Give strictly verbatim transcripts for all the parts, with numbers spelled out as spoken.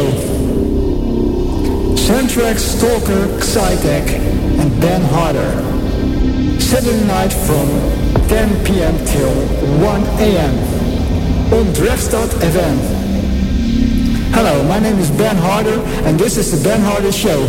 Soundtrack, Stalker, Psytech and Ben Harder. Saturday night from ten p.m. till one a.m. on Drefstad F M. Hello, my name is Ben Harder and this is the Ben Harder Show.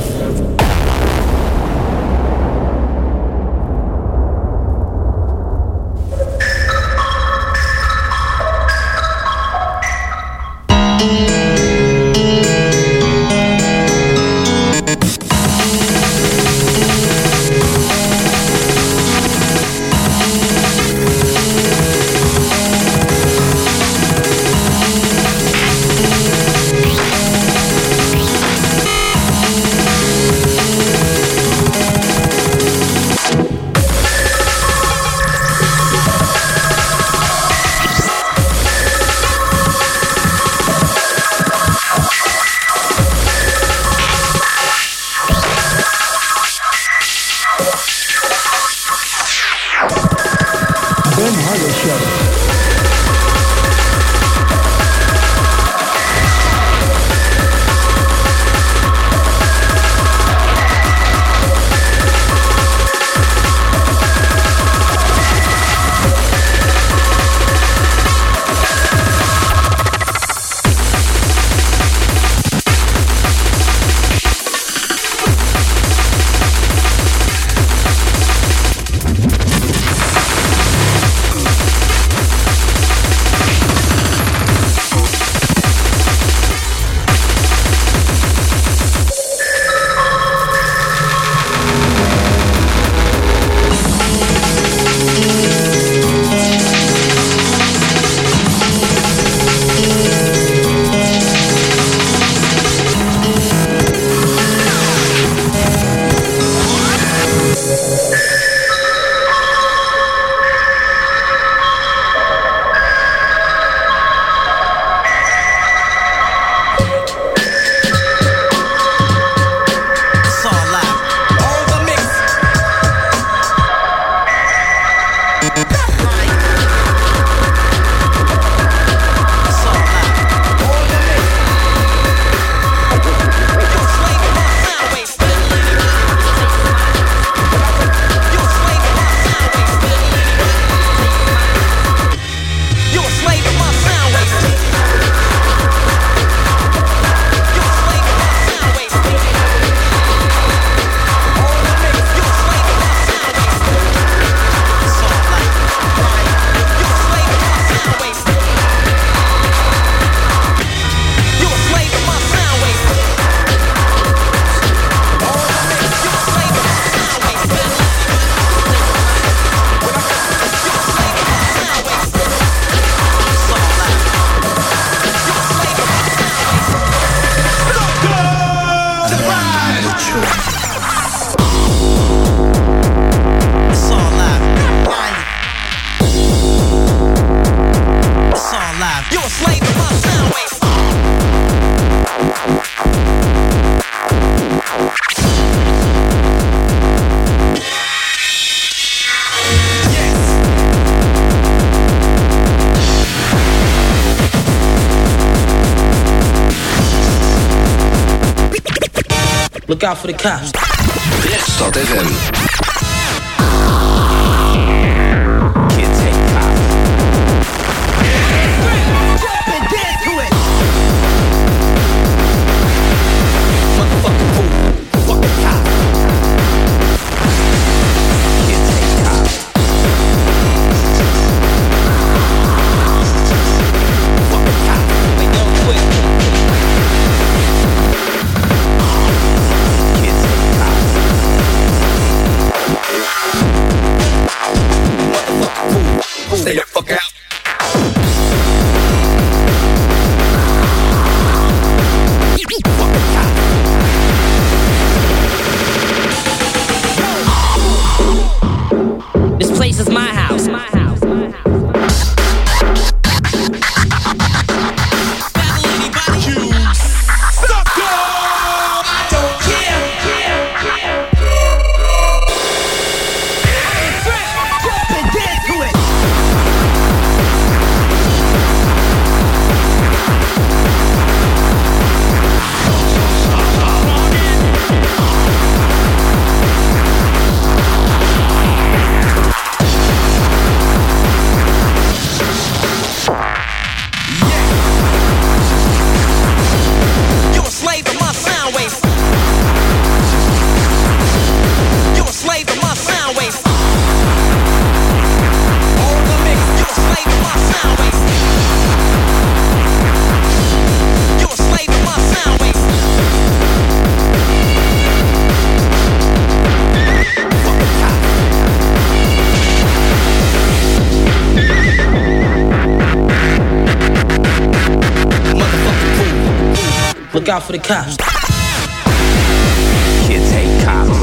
Look out for the cops. Drefstad F M. Look out for the cops. Kids hate cops.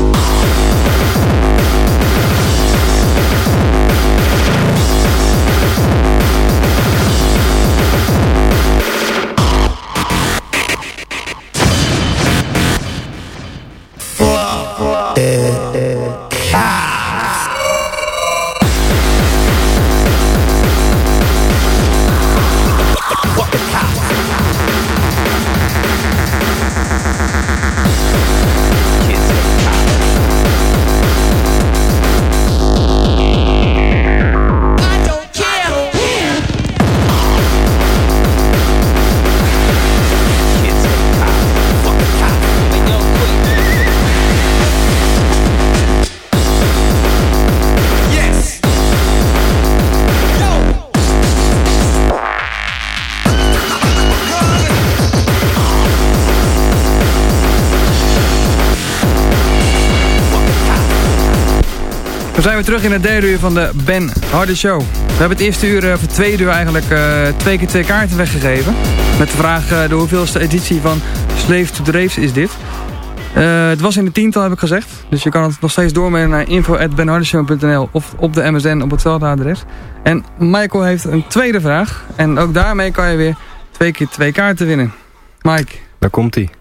We zijn weer terug in het derde uur van de Ben Harder Show. We hebben het eerste uur, of het tweede uur eigenlijk, uh, twee keer twee kaarten weggegeven. Met de vraag, uh, de hoeveelste editie van Slave to the Raves is dit? Uh, het was in de tiental, heb ik gezegd. Dus je kan het nog steeds doormailen naar info at ben harder show punt n l of op de M S N op hetzelfde adres. En Michael heeft een tweede vraag. En ook daarmee kan je weer twee keer twee kaarten winnen. Mike. Daar komt ie.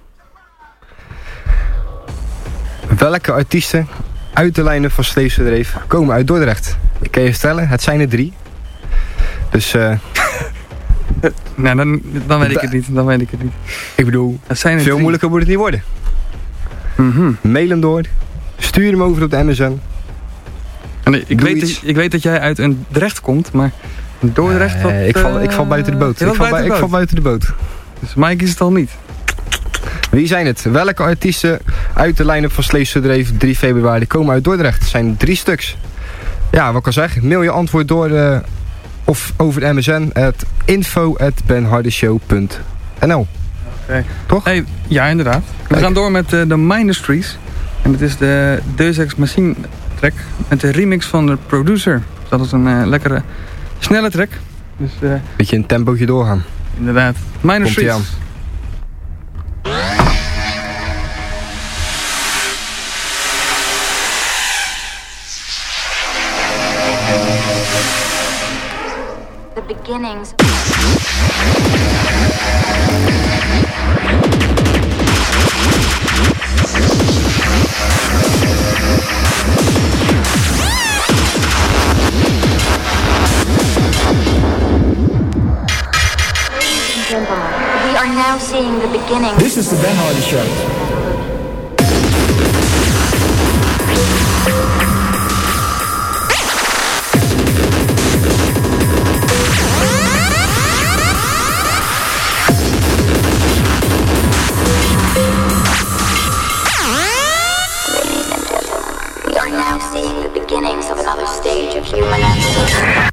Welke artiesten uit de lijnen van Slave to the Rave komen uit Dordrecht? Ik kan je vertellen, het zijn er drie. Dus uh, nou, dan, dan weet ik het niet. Dan weet ik het niet. Ik bedoel, het zijn er veel drie. moeilijker moet het niet worden. Mm-hmm. Mail hem door. Stuur hem over op de Amazon. Nee, ik, weet dat, ik weet dat jij uit een Drecht komt, maar Dordrecht... Nee, wat, ik, val, uh, ik val buiten de boot. Ik val, buiten, bu- de ik val buiten de boot. Dus Mike is het al niet. Wie zijn het? Welke artiesten uit de line-up van Slave to the Rave drie februari komen uit Dordrecht? Het zijn drie stuks. Ja, wat ik al zeg, mail je antwoord door uh, of over de M S N at info at ben harder show punt n l. Okay. Toch? Hey, ja, inderdaad. We Kijk. gaan door met uh, de Ministries. En het is de Deus Ex Machine track met de remix van de producer. Dus dat is een uh, lekkere, snelle track. Dus, uh, beetje een tempootje doorgaan. Inderdaad. Ministries. Komt-ie aan. The beginnings. We are now seeing the beginning. This is the Ben Hardy Show. We are now seeing the beginnings of another stage of human evolution.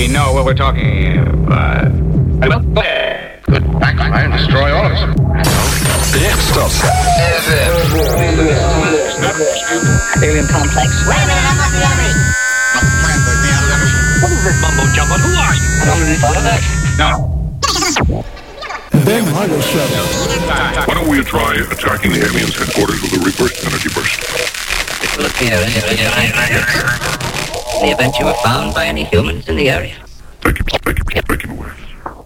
we know what we're talking about. Well, good backfire and destroy all of us. Rechtstad F M. Alien complex. Wait a minute, I'm not the enemy. What is this mumbo jumbo? Who are you? I don't really thought of that. No. Ben Harder Show. Why don't we try attacking the aliens' headquarters with a reverse energy burst? It will appear in the event you are found by any humans in the area. Take him, take him, take him away.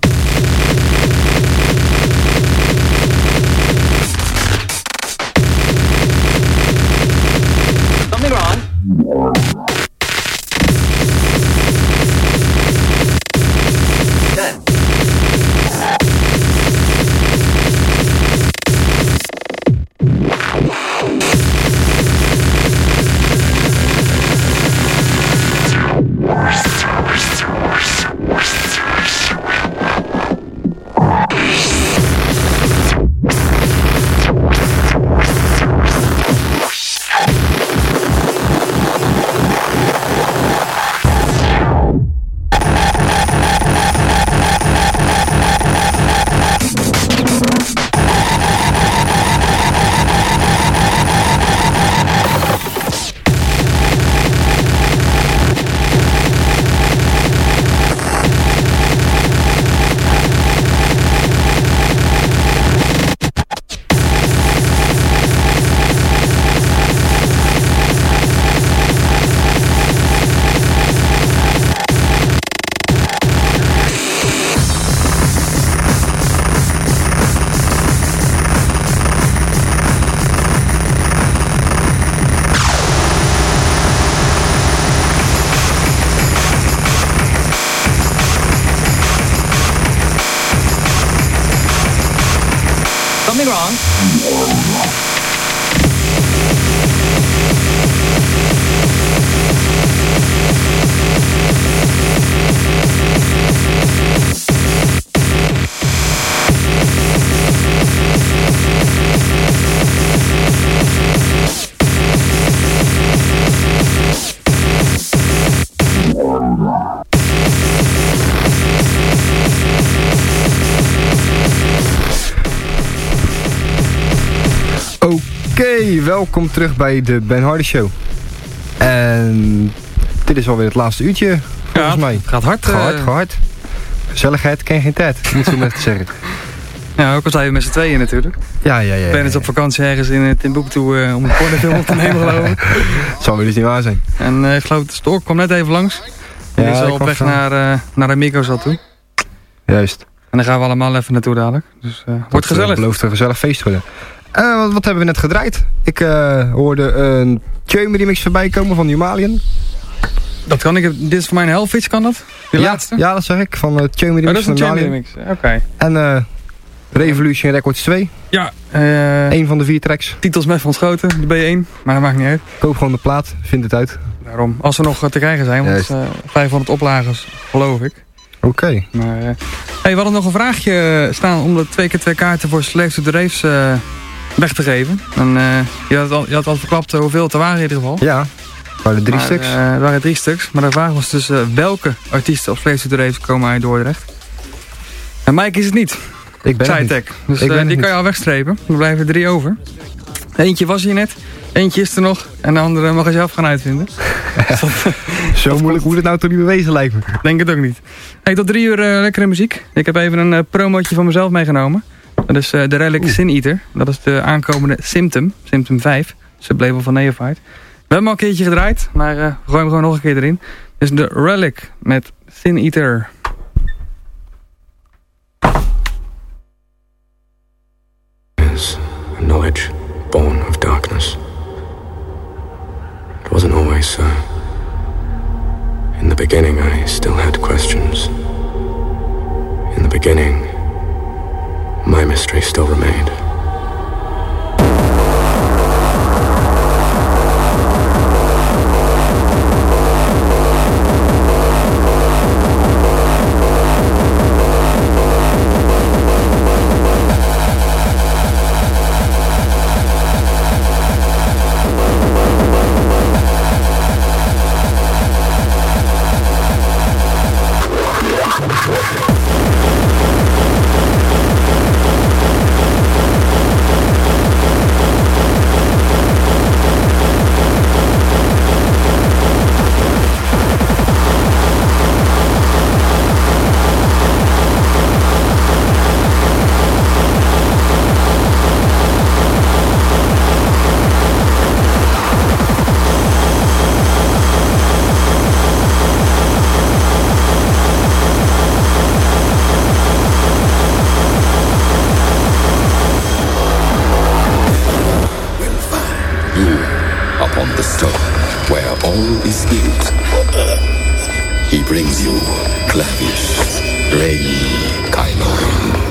Something wrong. Done. Something wrong. Oké, welkom terug bij de Ben Harder Show. En dit is alweer het laatste uurtje, volgens Ja, mij. het gaat hard. Gaat hard, eh. gaat hard. Gezelligheid ken geen tijd, moet zo maar te zeggen. Ja, ook al zijn we met z'n tweeën natuurlijk. Ja, ja, ja. Ben is op vakantie ergens in Timbuktu uh, om een pornofilm op te nemen, geloof ik. Het zal wel eens niet waar zijn. En uh, ik geloof dat de Stork kwam net even langs. Die Ja, is al ik op was, weg uh, naar, uh, naar Amigo's al toe. Juist. En daar gaan we allemaal even naartoe dadelijk. Dus uh, wordt gezellig. Het belooft een gezellig feest worden. Uh, wat, wat hebben we net gedraaid? Ik uh, hoorde een Tjöme remix voorbij komen van Humalian. Dat kan ik. Dit is voor mij een Hellfish, kan dat? Die ja, laatste? Ja, dat zeg ik. Van uh, Tjöme remix Oh, dat is een van Tjöme Humalian. remix. Oké. Okay. En uh, Revolution Records twee. Ja. Uh, Eén van de vier tracks. Titels met van Schoten, de B één. Maar dat maakt niet uit. Koop gewoon de plaat. Vind het uit. Daarom. Als ze nog uh, te krijgen zijn. Want het is uh, vijfhonderd oplagers, geloof ik. Oké. Okay. Maar, uh, hey, we hadden nog een vraagje staan om de twee keer twee kaarten voor Slave to the Raves uh, weg te geven. En, uh, je, had al, je had al verklapt uh, hoeveel het er waren in ieder geval. Ja, er waren drie maar, stuks. Uh, er waren drie stuks. Maar de vraag was dus uh, welke artiesten op Slave to the Raves komen uit Dordrecht. En Mike is het niet. Ik ben het niet. Dus ik uh, ben die niet. kan je al wegstrepen. Er blijven drie over. Eentje was hier net. Eentje is er nog. En de andere mag je zelf gaan uitvinden. Zo moeilijk moet het nou toch niet bewezen lijkt me. Denk het ook niet. Hey, tot drie uur uh, lekkere muziek. Ik heb even een uh, promootje van mezelf meegenomen. Dat is uh, de Relic Oeh. Sin Eater. Dat is de aankomende Symptom. Symptom vijf. Sublabel van Neophyte. We hebben al een keertje gedraaid. Maar uh, we gooien hem gewoon nog een keer erin. Dus de Relic met Sin Eater. Is a knowledge born of darkness. It wasn't always so. In the beginning, I still had questions. In the beginning, my mystery still remained. Holy Spirit. He brings you Clavius, Rei, Kailoin.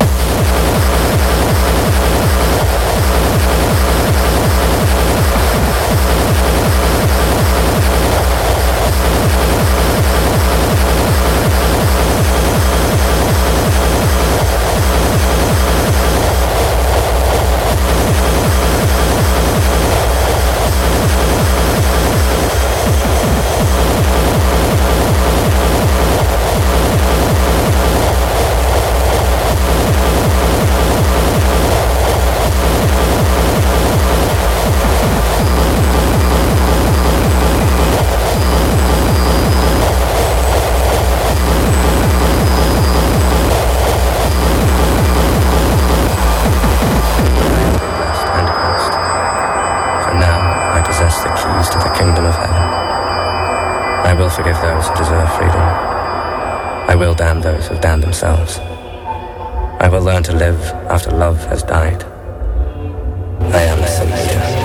I will forgive those who deserve freedom. I will damn those who damn themselves. I will learn to live after love has died. I am the Sin Leader.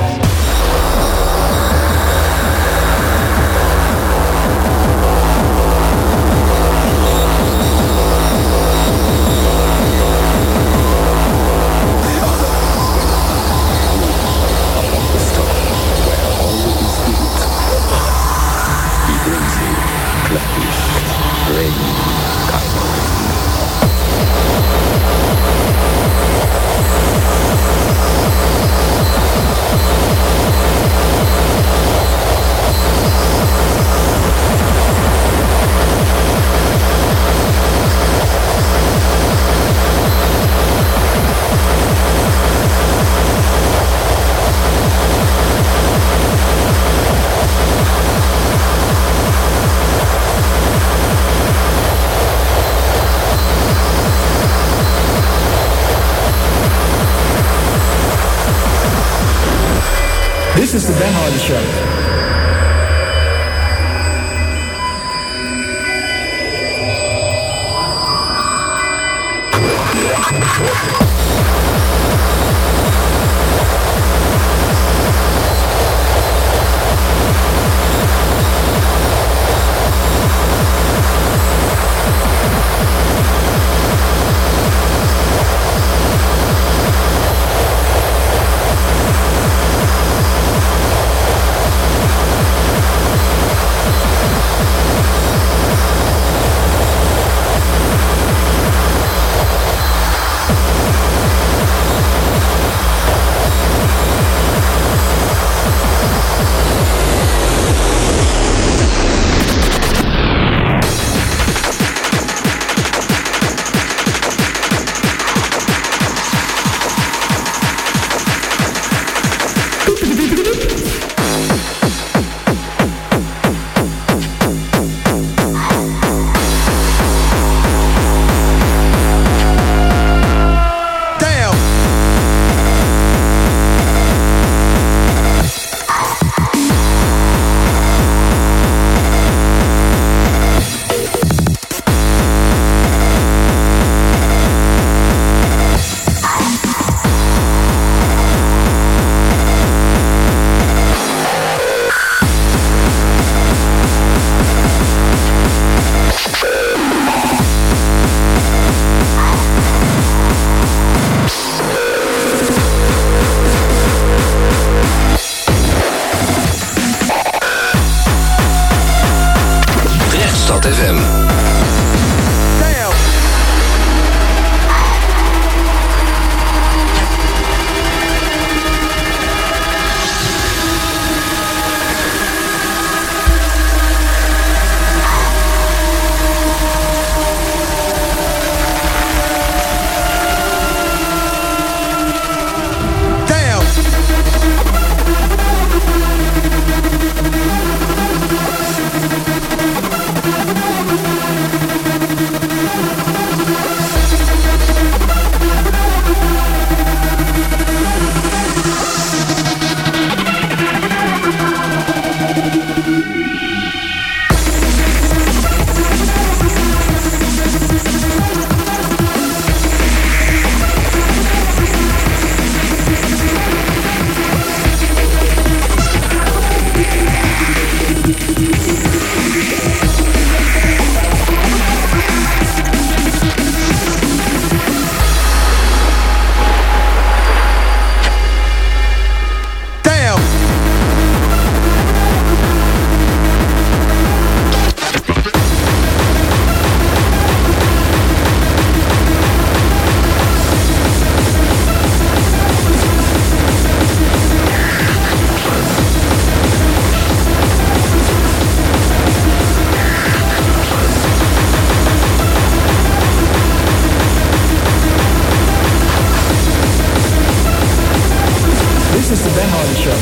This is the Ben Hardy Show. This is the Ben Hardy Show.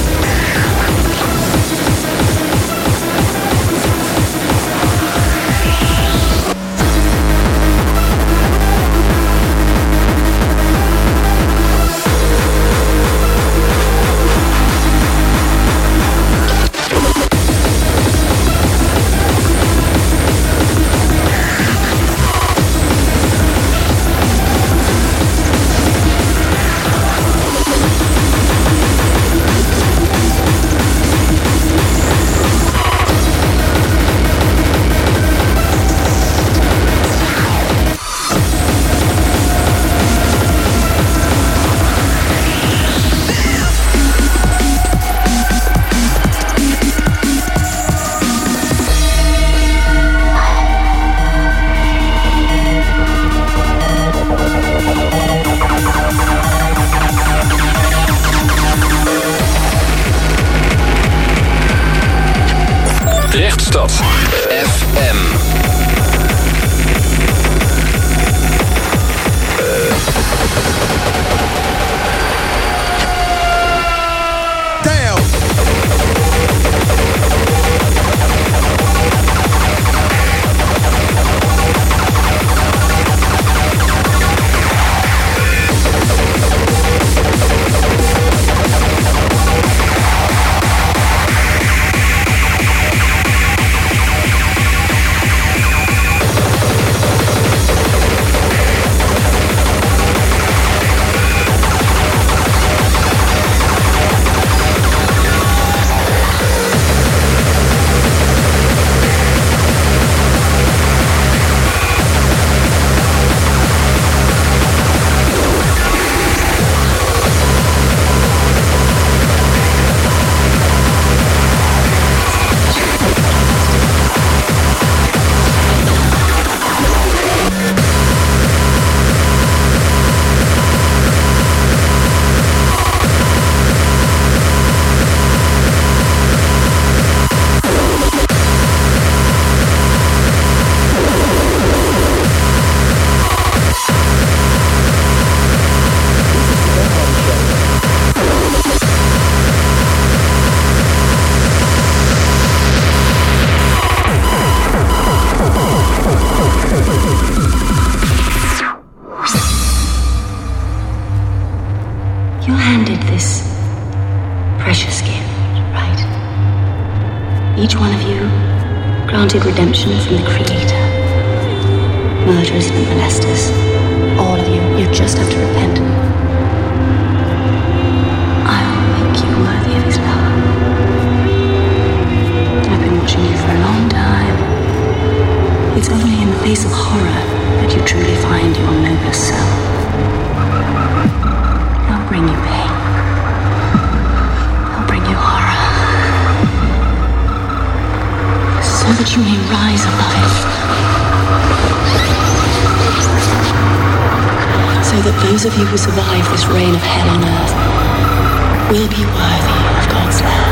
Rechtstad F M. You're handed this precious gift, right? Each one of you granted redemption from the Creator. Murderers and molesters, all of you, you just have to repent. I will make you worthy of His love. I've been watching you for a long time. It's only in the face of horror that you truly find your noblest self. I'll bring you pain. I'll bring you horror. So that you may rise above it. So that those of you who survive this reign of hell on earth will be worthy of God's love.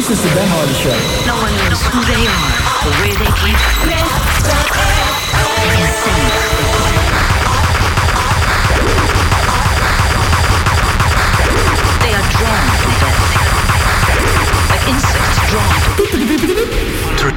This is the Ben Hardy Show. No one knows who they are or where they came from. They are drawn to death, like insects drawn to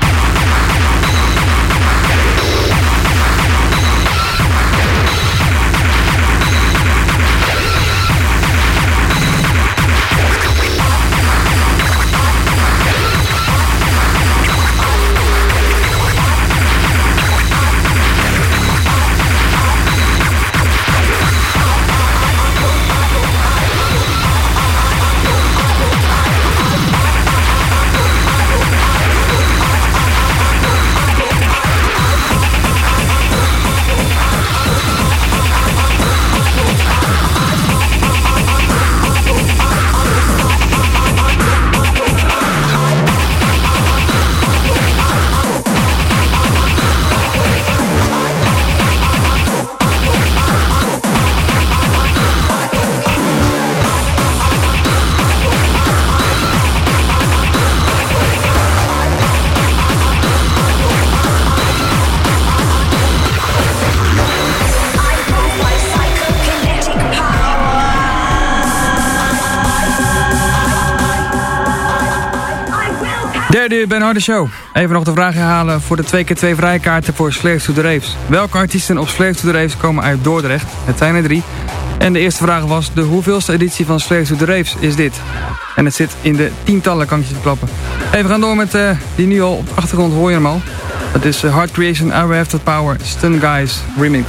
Derde uur Ben Hardy Show. Even nog de vraag herhalen voor de twee keer twee vrijkaarten voor Slave to the Raves. Welke artiesten op Slave to the Raves komen uit Dordrecht? Het zijn er drie. En de eerste vraag was, de hoeveelste editie van Slave to the Raves is dit? En het zit in de tientallen, kan ik je klappen. Even gaan door met uh, die nu al op de achtergrond, hoor je hem al. Het is uh, Hard Creation, I Will Have the Power, Stun Guys remix.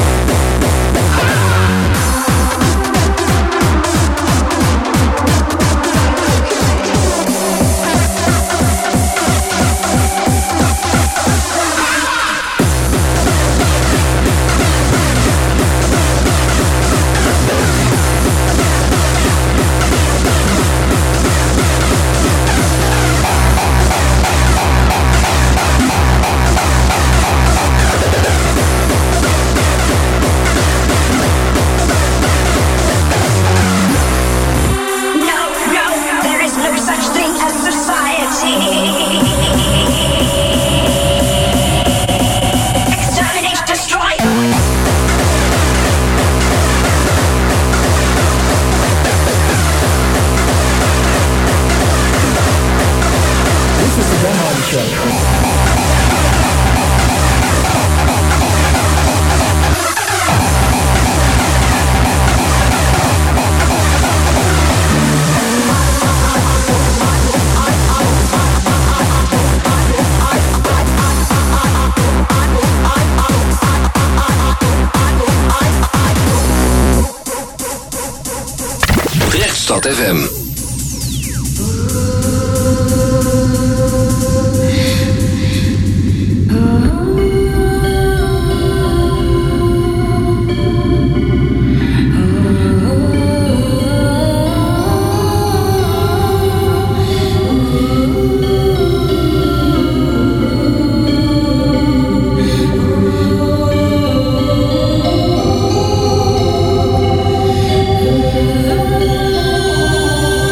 Stad F M. Oh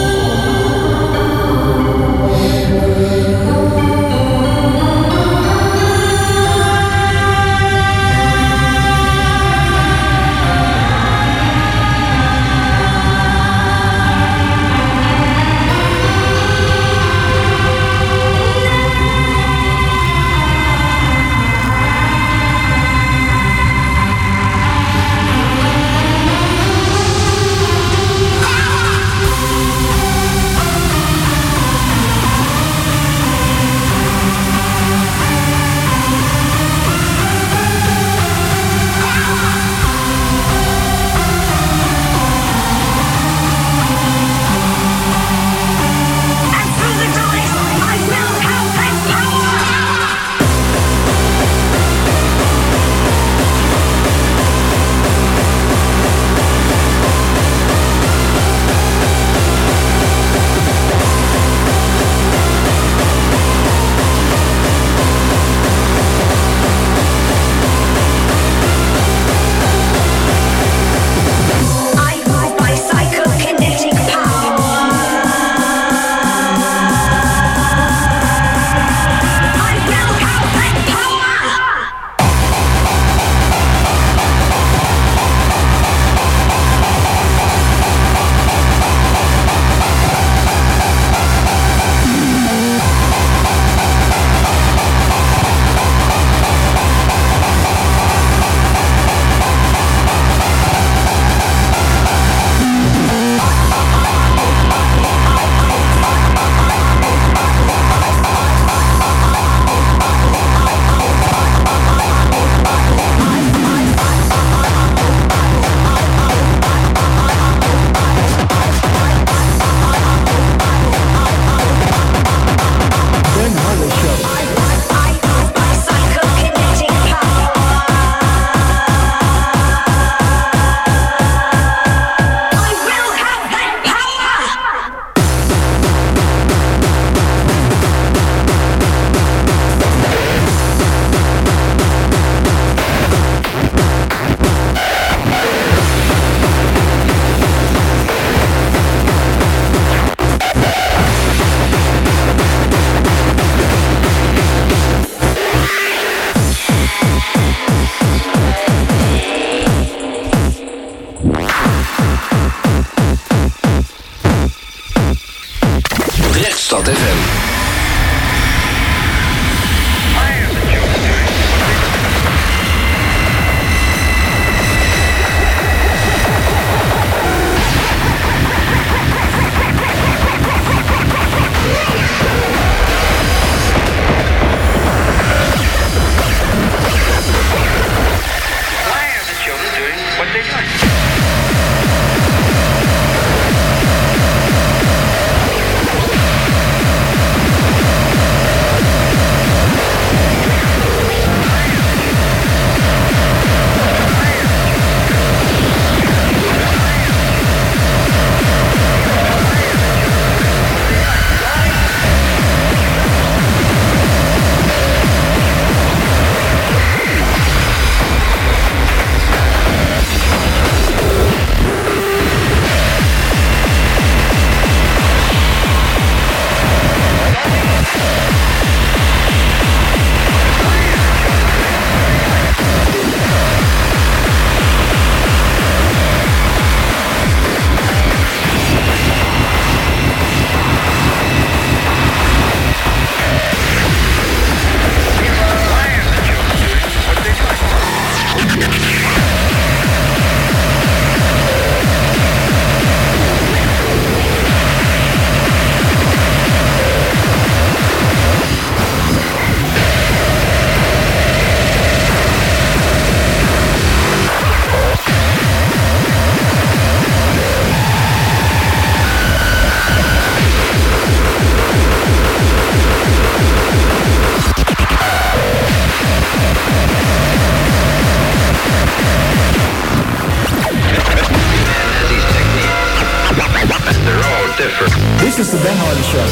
This is the Ben Hardy Show.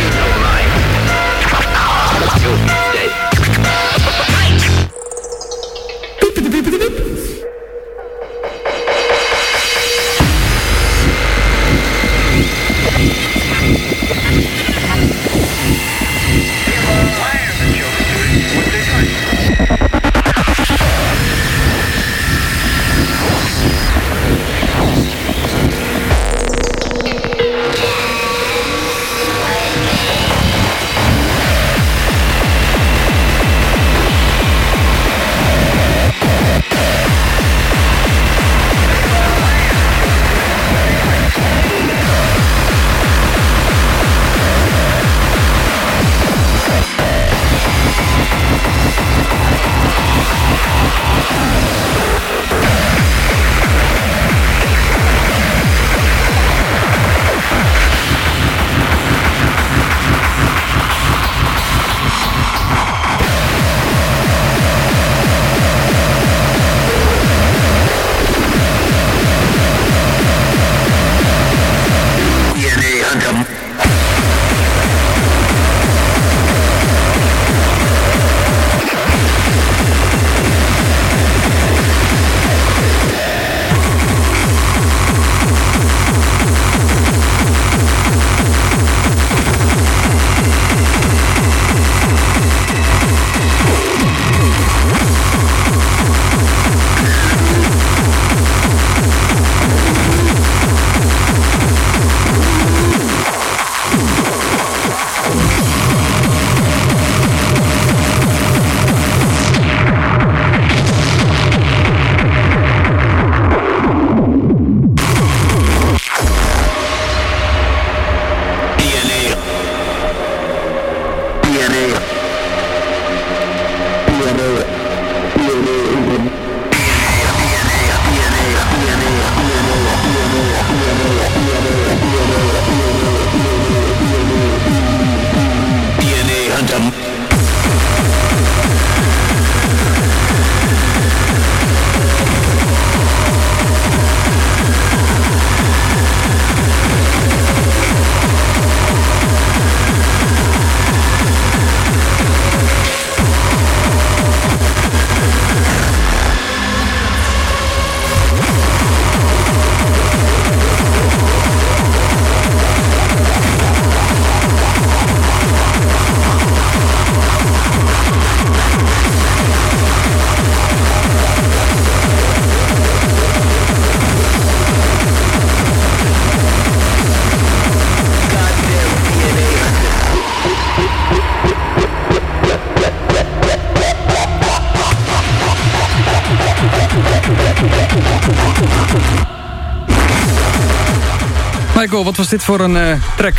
Michael, wat was dit voor een uh, track?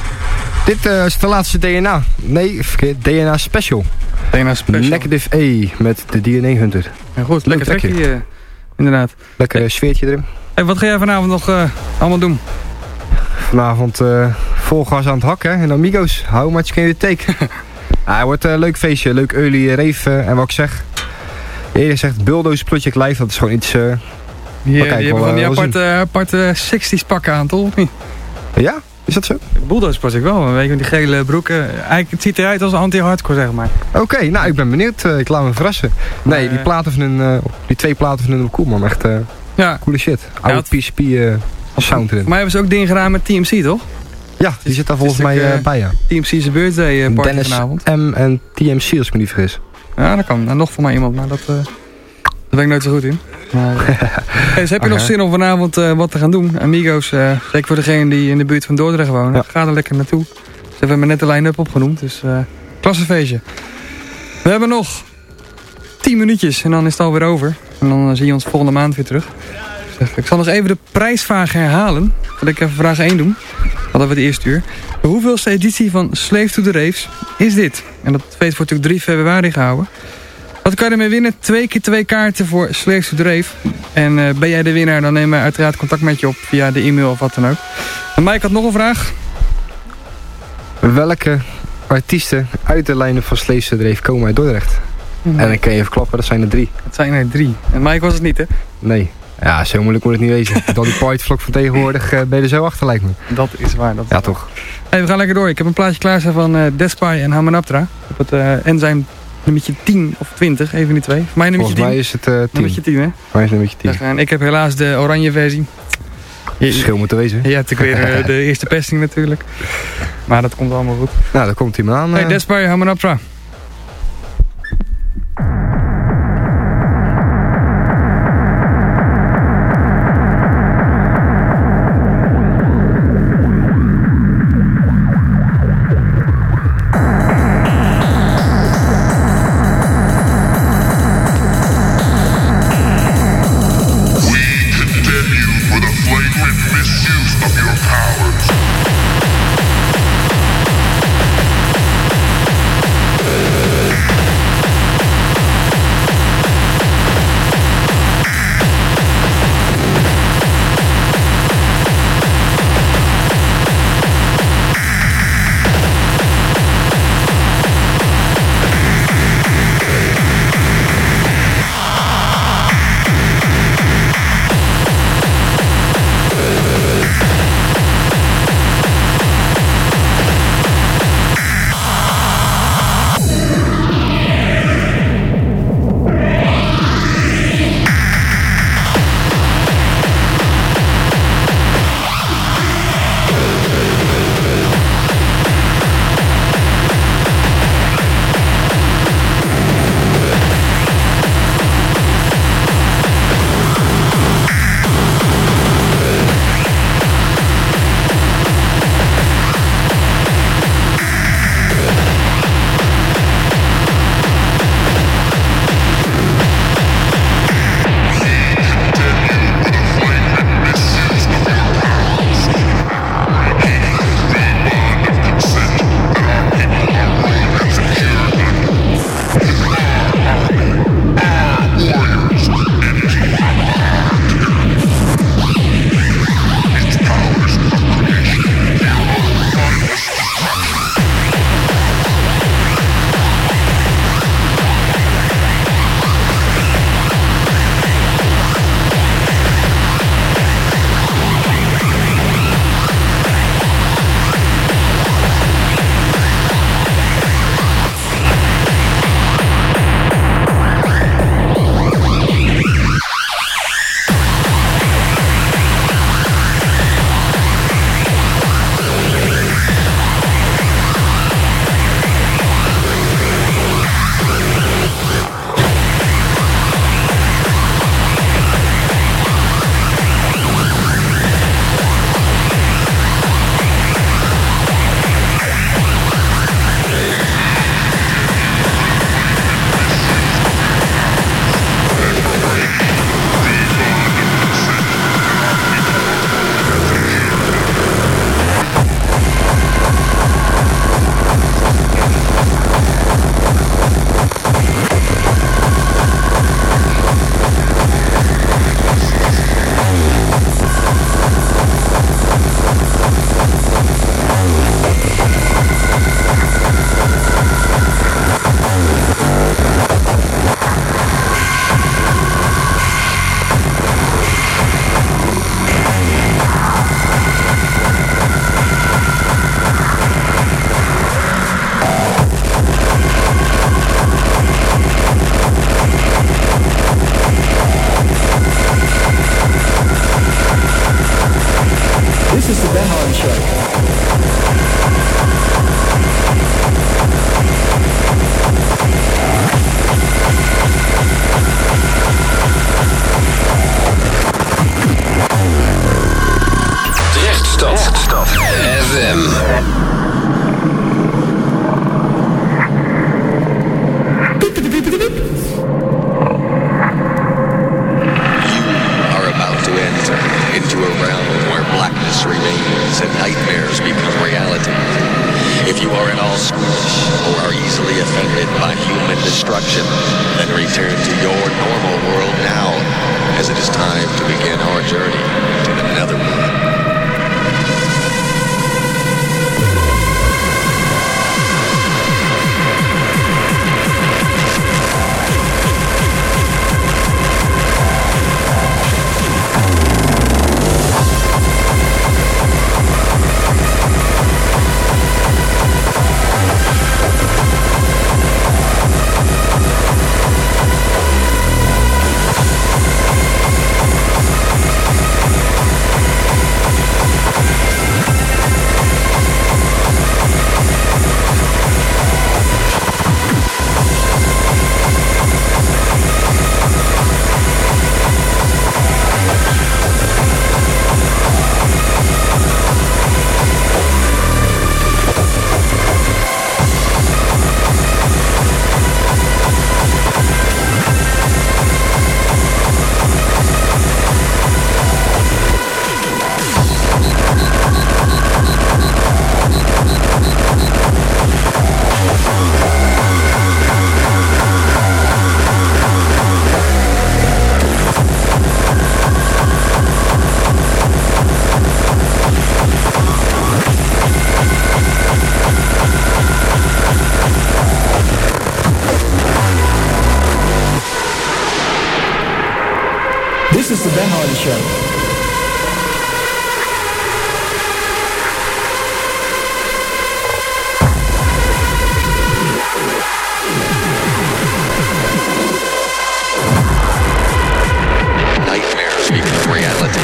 Dit uh, is de laatste D N A. Nee, verkeerd. D N A Special. D N A Special. Negative A met de D N A Hunter. Ja, goed, lekker trackje, uh, inderdaad. Lekker uh, sfeertje erin. Hey, wat ga jij vanavond nog uh, allemaal doen? Vanavond uh, vol gas aan het hakken en Amigos. How much can you take? ah, het wordt een uh, leuk feestje, leuk early rave. Uh, en wat ik zeg, eerder zegt Bulldozer Project Live, dat is gewoon iets... Uh, Ja, die hebben van die aparte, aparte zestig's pakken aan, toch? Ja? Is dat zo? Bulldozer Project wel, weet je, die gele broeken. Eigenlijk, het ziet eruit als anti-hardcore, zeg maar. Oké, okay, nou, ik ben benieuwd. Uh, ik laat me verrassen. Nee, die platen van hun, uh, die twee platen van hun cool, man. Echt uh, ja. coole shit. Oude ja, P C P uh, sound erin. Maar hebben ze ook dingen gedaan met T M C, toch? Ja, die zit daar volgens mij uh, bij, ja. T M C's birthday uh, party Dennis vanavond. M en T M C, als ik me niet vergis. Ja, dat kan. Nou, nog voor mij iemand, maar dat... Uh... Daar ben ik nooit zo goed in. Maar, uh, hey, dus heb je okay. nog zin om vanavond uh, wat te gaan doen? Amigo's, uh, zeker voor degenen die in de buurt van Dordrecht wonen. Ja. Ga er lekker naartoe. Ze hebben me net de line-up opgenoemd. Dus uh, klassefeestje. We hebben nog tien minuutjes en dan is het alweer over. En dan uh, zie je ons volgende maand weer terug. Zeg, ik zal nog even de prijsvraag herhalen. Zal ik even vraag één doen. Dat hadden we de eerste uur. De hoeveelste editie van Slave to the Raves is dit? En dat feest wordt natuurlijk drie februari gehouden. Wat kan je ermee winnen? Twee keer twee kaarten voor Slave to the Rave. En uh, ben jij de winnaar, dan nemen we uiteraard contact met je op via de e-mail of wat dan ook. En Mike had nog een vraag. Welke artiesten uit de line-up van Slave to the Rave komen uit Dordrecht? Mm. En ik kan je even klappen, dat zijn er drie. Dat zijn er drie. En Mike was het niet, hè? Nee. Ja, zo moeilijk moet het niet wezen. Met al die partyvlog van tegenwoordig uh, ben je er zo achter, lijkt me. Dat is waar. Dat is ja, waar. toch. Hey, we gaan lekker door. Ik heb een plaatje klaarstaan van uh, Despy en Hamanaptra. Op het uh, Enzyme nummertje tien of twintig, even die twee. Voor mij nummertje tien. Volgens mij is het uh, tien. Nummertje tien, hè? Voor mij is het nummertje tien. En ik heb helaas de oranje versie. Je, Schil moet er wezen. Ja, het is weer uh, de eerste pesting natuurlijk. Maar dat komt allemaal goed. Nou, daar komt hij maar aan. Uh... Hey, Despy, Hamanaptra. This is the Ben Hardy Show. Nightmares become reality.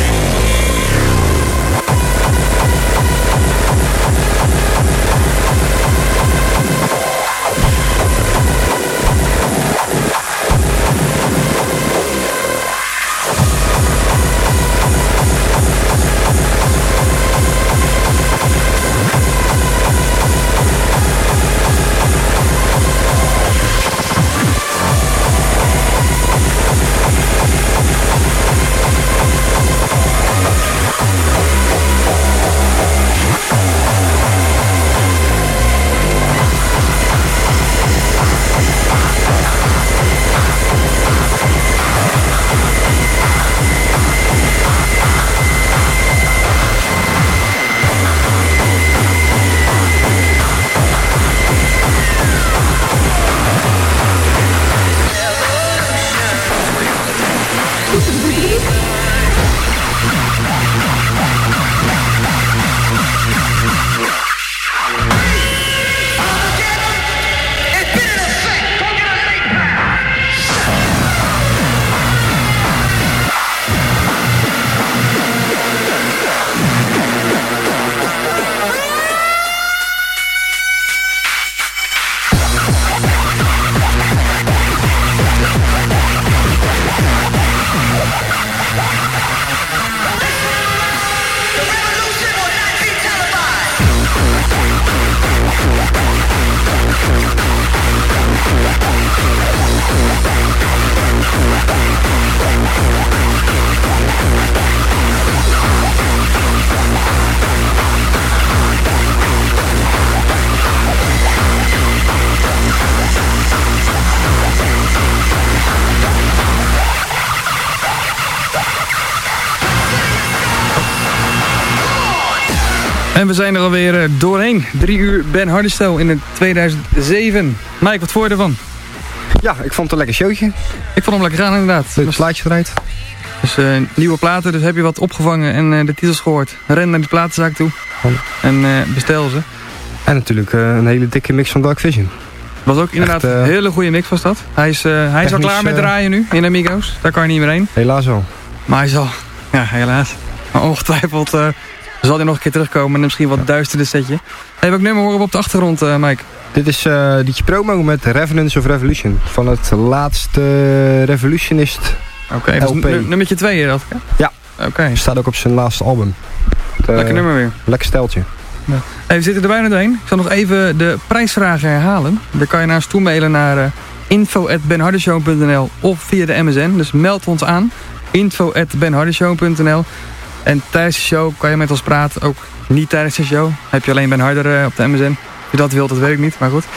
En we zijn er alweer doorheen. Drie uur Ben Hardy Show in het tweeduizend zeven. Mike, wat vond je ervan? Ja, ik vond het een lekker showtje. Ik vond hem lekker gaan inderdaad. Leuk plaatje eruit. Dus uh, nieuwe platen, dus heb je wat opgevangen en uh, de titels gehoord. Ren naar die platenzaak toe en uh, bestel ze. En natuurlijk uh, een hele dikke mix van Dark Vision. Was ook inderdaad Echt, uh, een hele goede mix was dat. Hij is, uh, hij is al klaar met draaien nu in Amigos. Daar kan je niet meer heen. Helaas wel. Maar hij zal, ja helaas. Maar ongetwijfeld uh, zal hij nog een keer terugkomen en misschien wat duisterder setje. Hey, welk nummer horen we op de achtergrond, uh, Mike? Dit is uh, ditje promo met Revenants of Revolution. Van het laatste Revolutionist. Oké, okay, dus nummertje twee dat? Ja. Oké. Okay. Staat ook op zijn laatste album. Het, uh, lekker nummer weer. Lekker steltje. Ja. Hey, we zitten er bijna doorheen. Ik zal nog even de prijsvragen herhalen. Daar kan je naar ons toe mailen naar uh, info at benhardeshow punt n l of via de M S N. Dus meld ons aan. info at benhardeshow punt n l. En tijdens de show kan je met ons praten. Ook niet tijdens de show. Heb je alleen Ben Harder uh, op de M S N. Of je dat wilt, dat weet ik niet. Maar goed.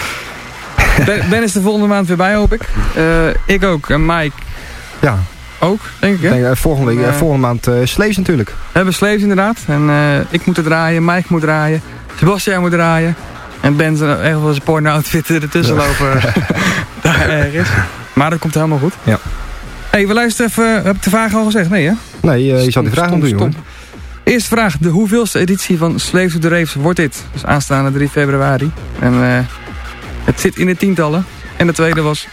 Ben, Ben is de volgende maand weer bij, hoop ik. Uh, ik ook. En Mike. Ja. Ook, denk ik, hè? Denk, uh, volgende, week, uh, volgende maand uh, Slees natuurlijk. We hebben Slees inderdaad. En uh, ik moet er draaien, Mike moet draaien, Sebastian moet draaien. En Ben zijn echt wel zijn porno-outfit ertussen ja. lopen. Daar ergens. Maar dat komt helemaal goed. Ja. Hey, we luisteren even. Heb ik de vraag al gezegd? Nee, hè? Nee, uh, je zal die vraag nog doen, hoor. Eerste vraag. De hoeveelste editie van Slave to the Raves wordt dit? Dus aanstaande drie februari. En uh, het zit in de tientallen. En de tweede was...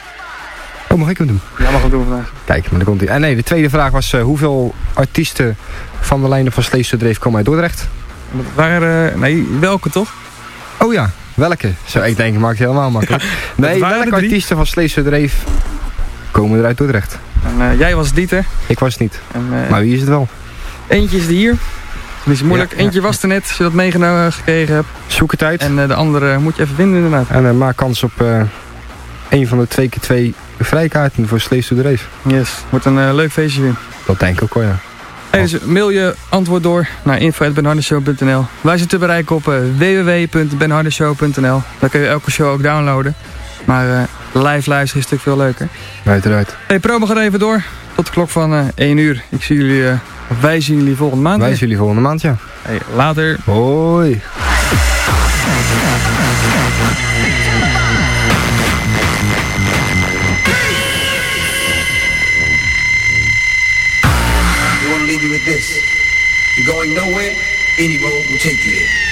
Oh, mag ik hem doen? Ja, mag ik doen vandaag. Kijk, maar dan komt hij. En nee, de tweede vraag was uh, hoeveel artiesten van de lijnen van Slave to the Rave komen uit Dordrecht? Dat waren, uh, nee, welke toch? Oh ja, welke? Zo, ik denk, ik maak het helemaal makkelijk. Ja, nee, welke artiesten van Slave to the Rave komen er uit Dordrecht? En, uh, jij was het niet, hè? Ik was het niet. En, uh, maar wie is het wel? Eentje is er hier. Dat is moeilijk. Ja, Eentje ja. was er net, als je dat meegenomen gekregen hebt. Zoek het uit. En uh, de andere moet je even vinden inderdaad. En uh, maak kans op uh, een van de twee keer twee vrijkaarten voor Slave to the Rave. Yes, wordt een uh, leuk feestje weer. Dat denk ik ook wel, ja. Hey, dus mail je antwoord door naar info at benhardeshow punt n l. Wij zijn te bereiken op uh, w w w punt benhardeshow punt n l. Daar kun je elke show ook downloaden. Maar uh, live luisteren is een stuk veel leuker. Uiteraard. Hey, promo gaat even door. Tot de klok van uh, één uur. Ik zie jullie, uh, wij zien jullie volgende maand. Wij zien jullie volgende maand, ja. Hey, later. Hoi. it this. You're going nowhere, any road will take you there.